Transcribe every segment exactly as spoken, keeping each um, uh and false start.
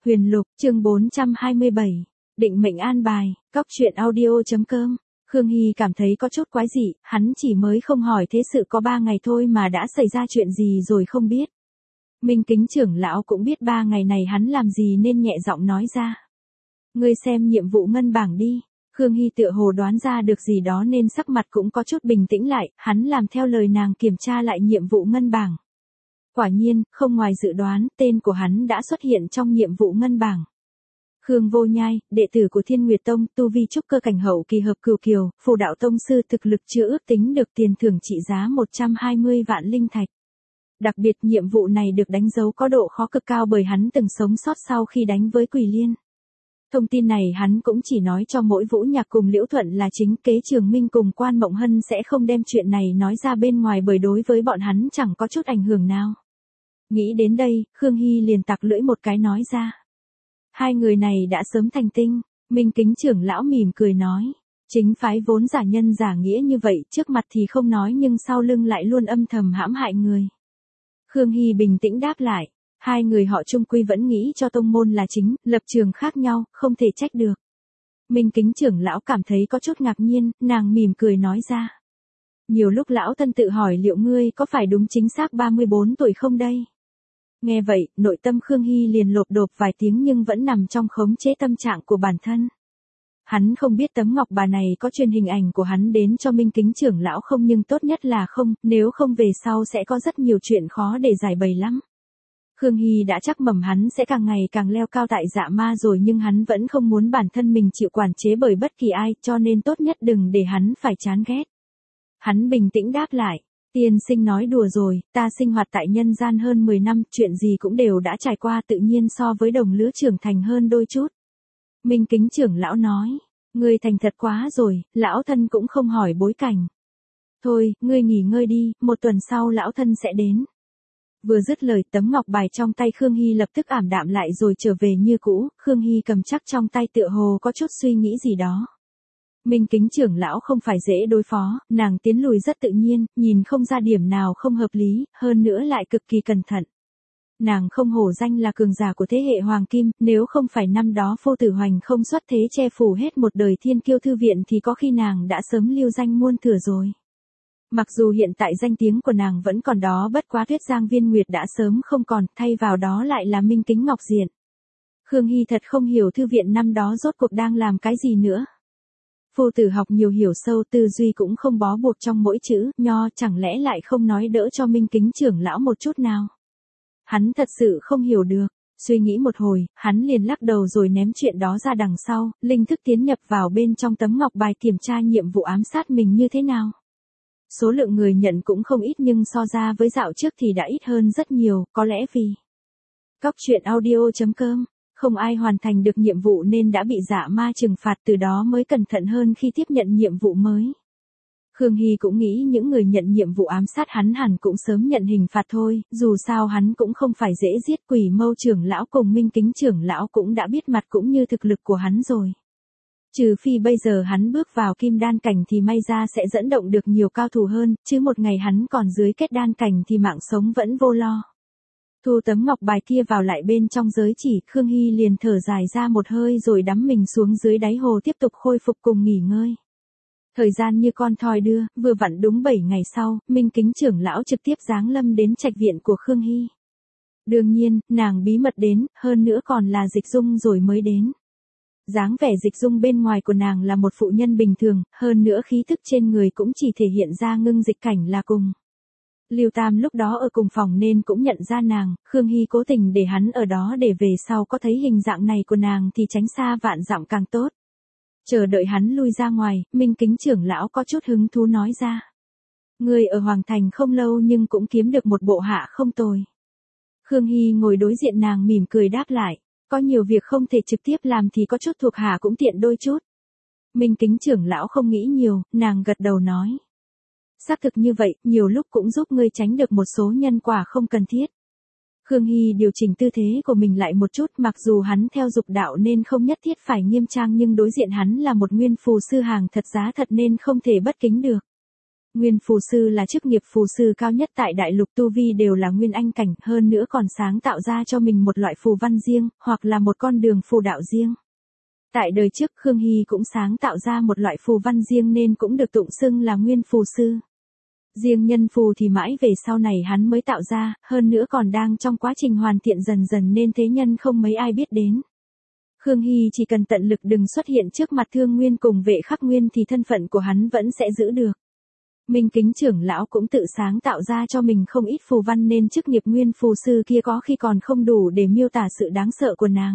Huyền Lục, chương bốn trăm hai mươi bảy. Định mệnh an bài, Cóc truyện audio chấm com. Khương Hy cảm thấy có chút quái dị, hắn chỉ mới không hỏi thế sự có ba ngày thôi mà đã xảy ra chuyện gì rồi không biết. Minh Kính trưởng lão cũng biết ba ngày này hắn làm gì nên nhẹ giọng nói ra. Ngươi xem nhiệm vụ ngân bảng đi. Khương Hy tựa hồ đoán ra được gì đó nên sắc mặt cũng có chút bình tĩnh lại, hắn làm theo lời nàng kiểm tra lại nhiệm vụ ngân bảng. Quả nhiên, không ngoài dự đoán, tên của hắn đã xuất hiện trong nhiệm vụ ngân bảng. Khương Vô Nhai, đệ tử của Thiên Nguyệt Tông, tu vi trúc cơ cảnh hậu kỳ hợp cửu kiều, phù đạo tông sư thực lực chưa ước tính được tiền thưởng trị giá một trăm hai mươi vạn linh thạch. Đặc biệt nhiệm vụ này được đánh dấu có độ khó cực cao bởi hắn từng sống sót sau khi đánh với Quỷ Liên. Thông tin này hắn cũng chỉ nói cho mỗi Vũ Nhạc cùng Liễu Thuận là chính, Kế Trường Minh cùng Quan Mộng Hân sẽ không đem chuyện này nói ra bên ngoài bởi đối với bọn hắn chẳng có chút ảnh hưởng nào. Nghĩ đến đây, Khương Hy liền tặc lưỡi một cái nói ra. Hai người này đã sớm thành tinh, Minh Kính trưởng lão mỉm cười nói. Chính phái vốn giả nhân giả nghĩa như vậy, trước mặt thì không nói nhưng sau lưng lại luôn âm thầm hãm hại người. Khương Hy bình tĩnh đáp lại. Hai người họ chung quy vẫn nghĩ cho tông môn là chính, lập trường khác nhau, không thể trách được. Minh Kính trưởng lão cảm thấy có chút ngạc nhiên, nàng mỉm cười nói ra. Nhiều lúc lão thân tự hỏi liệu ngươi có phải đúng chính xác ba mươi bốn tuổi không đây? Nghe vậy, nội tâm Khương Hy liền lộp đột vài tiếng nhưng vẫn nằm trong khống chế tâm trạng của bản thân. Hắn không biết tấm ngọc bà này có truyền hình ảnh của hắn đến cho Minh Kính trưởng lão không, nhưng tốt nhất là không, nếu không về sau sẽ có rất nhiều chuyện khó để giải bày lắm. Khương Hy đã chắc mẩm hắn sẽ càng ngày càng leo cao tại Dạ Ma rồi, nhưng hắn vẫn không muốn bản thân mình chịu quản chế bởi bất kỳ ai, cho nên tốt nhất đừng để hắn phải chán ghét. Hắn bình tĩnh đáp lại. Tiên sinh nói đùa rồi, ta sinh hoạt tại nhân gian hơn mười năm, chuyện gì cũng đều đã trải qua, tự nhiên so với đồng lứa trưởng thành hơn đôi chút. Minh Kính trưởng lão nói, ngươi thành thật quá rồi, lão thân cũng không hỏi bối cảnh. Thôi, ngươi nghỉ ngơi đi, một tuần sau lão thân sẽ đến. Vừa dứt lời, tấm ngọc bài trong tay Khương Hy lập tức ảm đạm lại rồi trở về như cũ, Khương Hy cầm chắc trong tay tựa hồ có chút suy nghĩ gì đó. Minh Kính trưởng lão không phải dễ đối phó, nàng tiến lùi rất tự nhiên, nhìn không ra điểm nào không hợp lý, hơn nữa lại cực kỳ cẩn thận. Nàng không hổ danh là cường giả của thế hệ Hoàng Kim, nếu không phải năm đó Phô Tử Hoành không xuất thế che phủ hết một đời Thiên Kiêu thư viện thì có khi nàng đã sớm lưu danh muôn thuở rồi. Mặc dù hiện tại danh tiếng của nàng vẫn còn đó, bất quá Tuyết Giang Viên Nguyệt đã sớm không còn, thay vào đó lại là Minh Kính Ngọc Diện. Khương Hy thật không hiểu thư viện năm đó rốt cuộc đang làm cái gì nữa. Phu tử học nhiều hiểu sâu, tư duy cũng không bó buộc trong mỗi chữ, nho, chẳng lẽ lại không nói đỡ cho Minh Kính trưởng lão một chút nào. Hắn thật sự không hiểu được, suy nghĩ một hồi, hắn liền lắc đầu rồi ném chuyện đó ra đằng sau, linh thức tiến nhập vào bên trong tấm ngọc bài kiểm tra nhiệm vụ ám sát mình như thế nào. Số lượng người nhận cũng không ít nhưng so ra với dạo trước thì đã ít hơn rất nhiều, có lẽ vì Cóc truyện audio chấm com. Không ai hoàn thành được nhiệm vụ nên đã bị Dạ Ma trừng phạt, từ đó mới cẩn thận hơn khi tiếp nhận nhiệm vụ mới. Khương Hy cũng nghĩ những người nhận nhiệm vụ ám sát hắn hẳn cũng sớm nhận hình phạt thôi, dù sao hắn cũng không phải dễ giết. Quỷ Mâu trưởng lão cùng Minh Kính trưởng lão cũng đã biết mặt cũng như thực lực của hắn rồi. Trừ phi bây giờ hắn bước vào kim đan cảnh thì may ra sẽ dẫn động được nhiều cao thủ hơn, chứ một ngày hắn còn dưới kết đan cảnh thì mạng sống vẫn vô lo. Thu tấm ngọc bài kia vào lại bên trong giới chỉ, Khương Hy liền thở dài ra một hơi rồi đắm mình xuống dưới đáy hồ tiếp tục khôi phục cùng nghỉ ngơi. Thời gian như con thoi đưa, vừa vặn đúng bảy ngày sau, Minh Kính trưởng lão trực tiếp giáng lâm đến trạch viện của Khương Hy. Đương nhiên, nàng bí mật đến, hơn nữa còn là Dịch Dung rồi mới đến. Dáng vẻ Dịch Dung bên ngoài của nàng là một phụ nhân bình thường, hơn nữa khí thức trên người cũng chỉ thể hiện ra ngưng dịch cảnh là cùng. Lưu Tam lúc đó ở cùng phòng nên cũng nhận ra nàng, Khương Hy cố tình để hắn ở đó để về sau có thấy hình dạng này của nàng thì tránh xa vạn dặm càng tốt. Chờ đợi hắn lui ra ngoài, Minh Kính trưởng lão có chút hứng thú nói ra. Người ở Hoàng Thành không lâu nhưng cũng kiếm được một bộ hạ không tồi. Khương Hy ngồi đối diện nàng mỉm cười đáp lại, có nhiều việc không thể trực tiếp làm thì có chút thuộc hạ cũng tiện đôi chút. Minh Kính trưởng lão không nghĩ nhiều, nàng gật đầu nói. Xác thực như vậy, nhiều lúc cũng giúp ngươi tránh được một số nhân quả không cần thiết. Khương Hy điều chỉnh tư thế của mình lại một chút, mặc dù hắn theo dục đạo nên không nhất thiết phải nghiêm trang nhưng đối diện hắn là một nguyên phù sư hàng thật giá thật nên không thể bất kính được. Nguyên phù sư là chức nghiệp phù sư cao nhất tại đại lục, tu vi đều là nguyên anh cảnh, hơn nữa còn sáng tạo ra cho mình một loại phù văn riêng, hoặc là một con đường phù đạo riêng. Tại đời trước Khương Hy cũng sáng tạo ra một loại phù văn riêng nên cũng được tụng xưng là nguyên phù sư. Riêng nhân phù thì mãi về sau này hắn mới tạo ra, hơn nữa còn đang trong quá trình hoàn thiện dần dần nên thế nhân không mấy ai biết đến. Khương Hy chỉ cần tận lực đừng xuất hiện trước mặt Thương Nguyên cùng Vệ Khắc Nguyên thì thân phận của hắn vẫn sẽ giữ được. Minh Kính trưởng lão cũng tự sáng tạo ra cho mình không ít phù văn nên chức nghiệp nguyên phù sư kia có khi còn không đủ để miêu tả sự đáng sợ của nàng.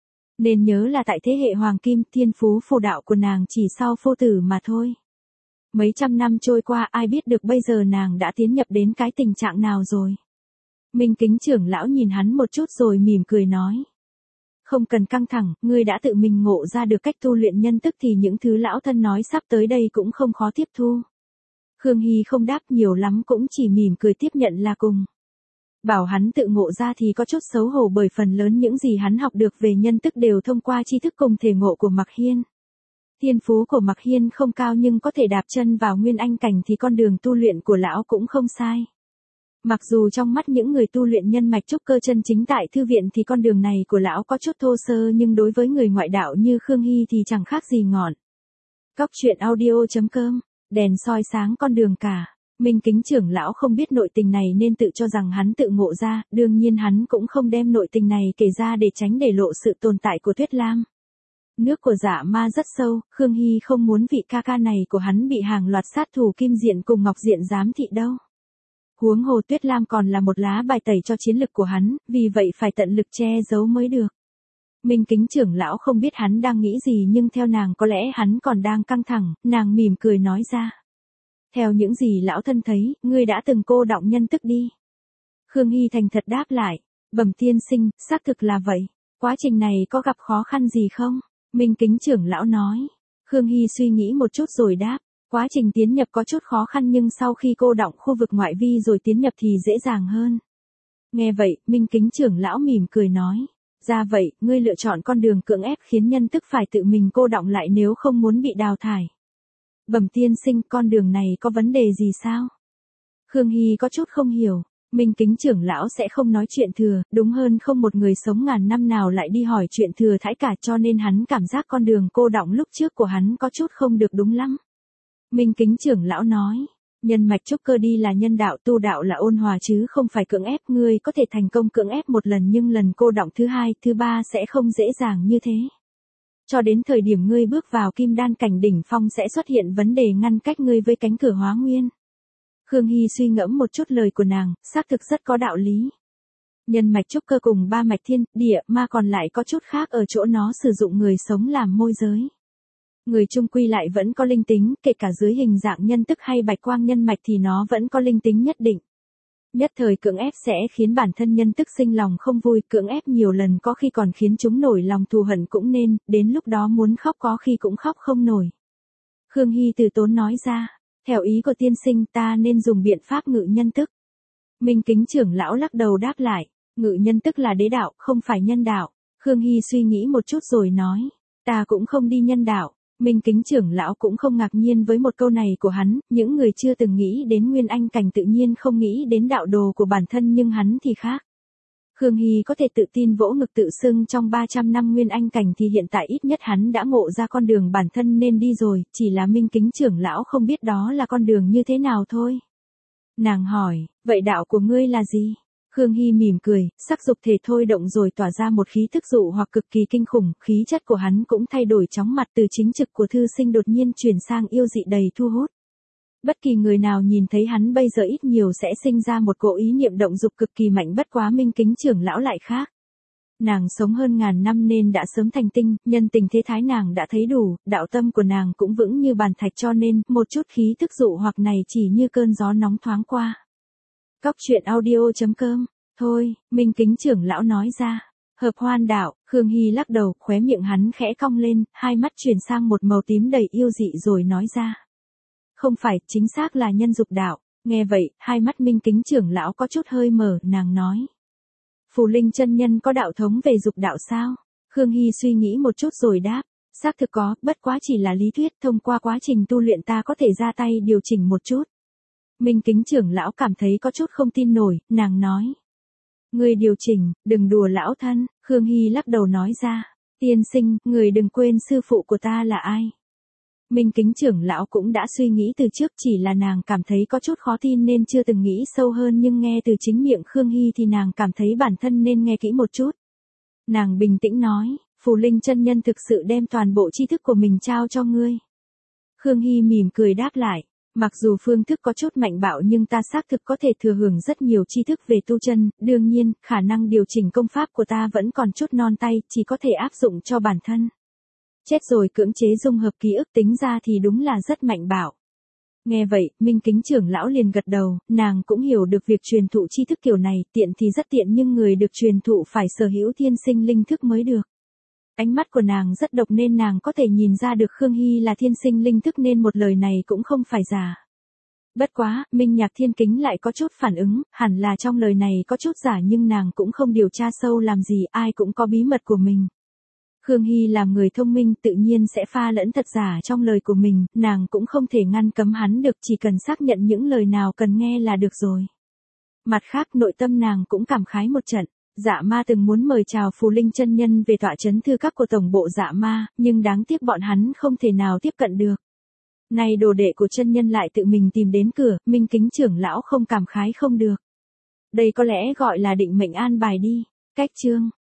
Nên nhớ là tại thế hệ Hoàng Kim, thiên phú phù đạo của nàng chỉ sau Phu Tử mà thôi. Mấy trăm năm trôi qua ai biết được bây giờ nàng đã tiến nhập đến cái tình trạng nào rồi. Minh Kính trưởng lão nhìn hắn một chút rồi mỉm cười nói. Không cần căng thẳng, ngươi đã tự mình ngộ ra được cách tu luyện nhân tức thì những thứ lão thân nói sắp tới đây cũng không khó tiếp thu. Khương Hy không đáp nhiều lắm cũng chỉ mỉm cười tiếp nhận là cùng. Bảo hắn tự ngộ ra thì có chút xấu hổ bởi phần lớn những gì hắn học được về nhân tức đều thông qua tri thức cùng thể ngộ của Mạc Hiên. Thiên phú của Mạc Hiên không cao nhưng có thể đạp chân vào nguyên anh cảnh thì con đường tu luyện của lão cũng không sai. Mặc dù trong mắt những người tu luyện nhân mạch trúc cơ chân chính tại thư viện thì con đường này của lão có chút thô sơ nhưng đối với người ngoại đạo như Khương Hy thì chẳng khác gì ngọn. Cóc truyện audio chấm com, đèn soi sáng con đường cả. Minh Kính trưởng lão không biết nội tình này nên tự cho rằng hắn tự ngộ ra, đương nhiên hắn cũng không đem nội tình này kể ra để tránh để lộ sự tồn tại của Tuyết Lam. Nước của Dạ Ma rất sâu, Khương Hy không muốn vị ca ca này của hắn bị hàng loạt sát thủ Kim Diện cùng Ngọc Diện giám thị đâu. Huống hồ Tuyết Lam còn là một lá bài tẩy cho chiến lực của hắn, vì vậy phải tận lực che giấu mới được. Minh Kính trưởng lão không biết hắn đang nghĩ gì nhưng theo nàng có lẽ hắn còn đang căng thẳng, nàng mỉm cười nói ra. Theo những gì lão thân thấy, ngươi đã từng cô đọng nhân tức đi. Khương Hy thành thật đáp lại, bẩm tiên sinh, xác thực là vậy. Quá trình này có gặp khó khăn gì không? Minh Kính trưởng lão nói. Khương Hy suy nghĩ một chút rồi đáp, quá trình tiến nhập có chút khó khăn nhưng sau khi cô đọng khu vực ngoại vi rồi tiến nhập thì dễ dàng hơn. Nghe vậy, Minh Kính trưởng lão mỉm cười nói. Ra vậy, ngươi lựa chọn con đường cưỡng ép khiến nhân tức phải tự mình cô đọng lại nếu không muốn bị đào thải. Bẩm tiên sinh, con đường này có vấn đề gì sao? Khương Hy có chút không hiểu. Minh Kính trưởng lão sẽ không nói chuyện thừa, đúng hơn không một người sống ngàn năm nào lại đi hỏi chuyện thừa thãi cả cho nên hắn cảm giác con đường cô đọng lúc trước của hắn có chút không được đúng lắm. Minh Kính trưởng lão nói, nhân mạch trúc cơ đi là nhân đạo, tu đạo là ôn hòa chứ không phải cưỡng ép, ngươi có thể thành công cưỡng ép một lần nhưng lần cô đọng thứ hai, thứ ba sẽ không dễ dàng như thế. Cho đến thời điểm ngươi bước vào kim đan cảnh đỉnh phong sẽ xuất hiện vấn đề ngăn cách ngươi với cánh cửa hóa nguyên. Khương Hy suy ngẫm một chút lời của nàng, xác thực rất có đạo lý. Nhân mạch trúc cơ cùng ba mạch thiên, địa, ma còn lại có chút khác ở chỗ nó sử dụng người sống làm môi giới. Người chung quy lại vẫn có linh tính, kể cả dưới hình dạng nhân tức hay bạch quang nhân mạch thì nó vẫn có linh tính nhất định. Nhất thời cưỡng ép sẽ khiến bản thân nhân tức sinh lòng không vui, cưỡng ép nhiều lần có khi còn khiến chúng nổi lòng thù hận cũng nên, đến lúc đó muốn khóc có khi cũng khóc không nổi. Khương Hy từ tốn nói ra, theo ý của tiên sinh ta nên dùng biện pháp ngự nhân tức. Minh Kính trưởng lão lắc đầu đáp lại, ngự nhân tức là đế đạo, không phải nhân đạo. Khương Hy suy nghĩ một chút rồi nói, ta cũng không đi nhân đạo. Minh Kính trưởng lão cũng không ngạc nhiên với một câu này của hắn, những người chưa từng nghĩ đến nguyên anh cảnh tự nhiên không nghĩ đến đạo đồ của bản thân nhưng hắn thì khác. Khương Hy có thể tự tin vỗ ngực tự xưng trong ba trăm năm nguyên anh cảnh thì hiện tại ít nhất hắn đã ngộ ra con đường bản thân nên đi rồi, chỉ là Minh Kính trưởng lão không biết đó là con đường như thế nào thôi. Nàng hỏi, vậy đạo của ngươi là gì? Khương Hy mỉm cười, sắc dục thể thôi động rồi tỏa ra một khí thức dụ hoặc cực kỳ kinh khủng, khí chất của hắn cũng thay đổi chóng mặt từ chính trực của thư sinh đột nhiên chuyển sang yêu dị đầy thu hút. Bất kỳ người nào nhìn thấy hắn bây giờ ít nhiều sẽ sinh ra một cỗ ý niệm động dục cực kỳ mạnh, bất quá Minh Kính trưởng lão lại khác. Nàng sống hơn ngàn năm nên đã sớm thành tinh, nhân tình thế thái nàng đã thấy đủ, đạo tâm của nàng cũng vững như bàn thạch cho nên, một chút khí thức dụ hoặc này chỉ như cơn gió nóng thoáng qua. Cóc truyện audio chấm com, thôi, Minh Kính trưởng lão nói ra. Hợp hoan đạo, Khương Hy lắc đầu, khóe miệng hắn khẽ cong lên, hai mắt chuyển sang một màu tím đầy yêu dị rồi nói ra. Không phải, chính xác là nhân dục đạo. Nghe vậy, hai mắt Minh Kính trưởng lão có chút hơi mở, nàng nói. Phù Linh chân nhân có đạo thống về dục đạo sao? Khương Hy suy nghĩ một chút rồi đáp. Xác thực có, bất quá chỉ là lý thuyết, thông qua quá trình tu luyện ta có thể ra tay điều chỉnh một chút. Minh Kính trưởng lão cảm thấy có chút không tin nổi, nàng nói. Người điều chỉnh, đừng đùa lão thân, Khương Hy lắc đầu nói ra. Tiên sinh, người đừng quên sư phụ của ta là ai. Minh Kính trưởng lão cũng đã suy nghĩ từ trước, chỉ là nàng cảm thấy có chút khó tin nên chưa từng nghĩ sâu hơn, nhưng nghe từ chính miệng Khương Hy thì nàng cảm thấy bản thân nên nghe kỹ một chút. Nàng bình tĩnh nói, Phù Linh chân nhân thực sự đem toàn bộ tri thức của mình trao cho ngươi. Khương Hy mỉm cười đáp lại, mặc dù phương thức có chút mạnh bạo nhưng ta xác thực có thể thừa hưởng rất nhiều tri thức về tu chân, đương nhiên, khả năng điều chỉnh công pháp của ta vẫn còn chút non tay, chỉ có thể áp dụng cho bản thân. Chết rồi cưỡng chế dung hợp ký ức tính ra thì đúng là rất mạnh bạo. Nghe vậy, Minh Kính trưởng lão liền gật đầu, nàng cũng hiểu được việc truyền thụ tri thức kiểu này, tiện thì rất tiện nhưng người được truyền thụ phải sở hữu thiên sinh linh thức mới được. Ánh mắt của nàng rất độc nên nàng có thể nhìn ra được Khương Hy là thiên sinh linh thức nên một lời này cũng không phải giả. Bất quá, Minh Nhạc Thiên Kính lại có chút phản ứng, hẳn là trong lời này có chút giả nhưng nàng cũng không điều tra sâu làm gì, ai cũng có bí mật của mình. Khương Hy làm người thông minh tự nhiên sẽ pha lẫn thật giả trong lời của mình, nàng cũng không thể ngăn cấm hắn được, chỉ cần xác nhận những lời nào cần nghe là được rồi. Mặt khác nội tâm nàng cũng cảm khái một trận. Dạ ma từng muốn mời chào Phù Linh chân nhân về tọa trấn thư các của tổng bộ Dạ ma, nhưng đáng tiếc bọn hắn không thể nào tiếp cận được. Nay đồ đệ của chân nhân lại tự mình tìm đến cửa, Minh Kính trưởng lão không cảm khái không được. Đây có lẽ gọi là định mệnh an bài đi. Cách chương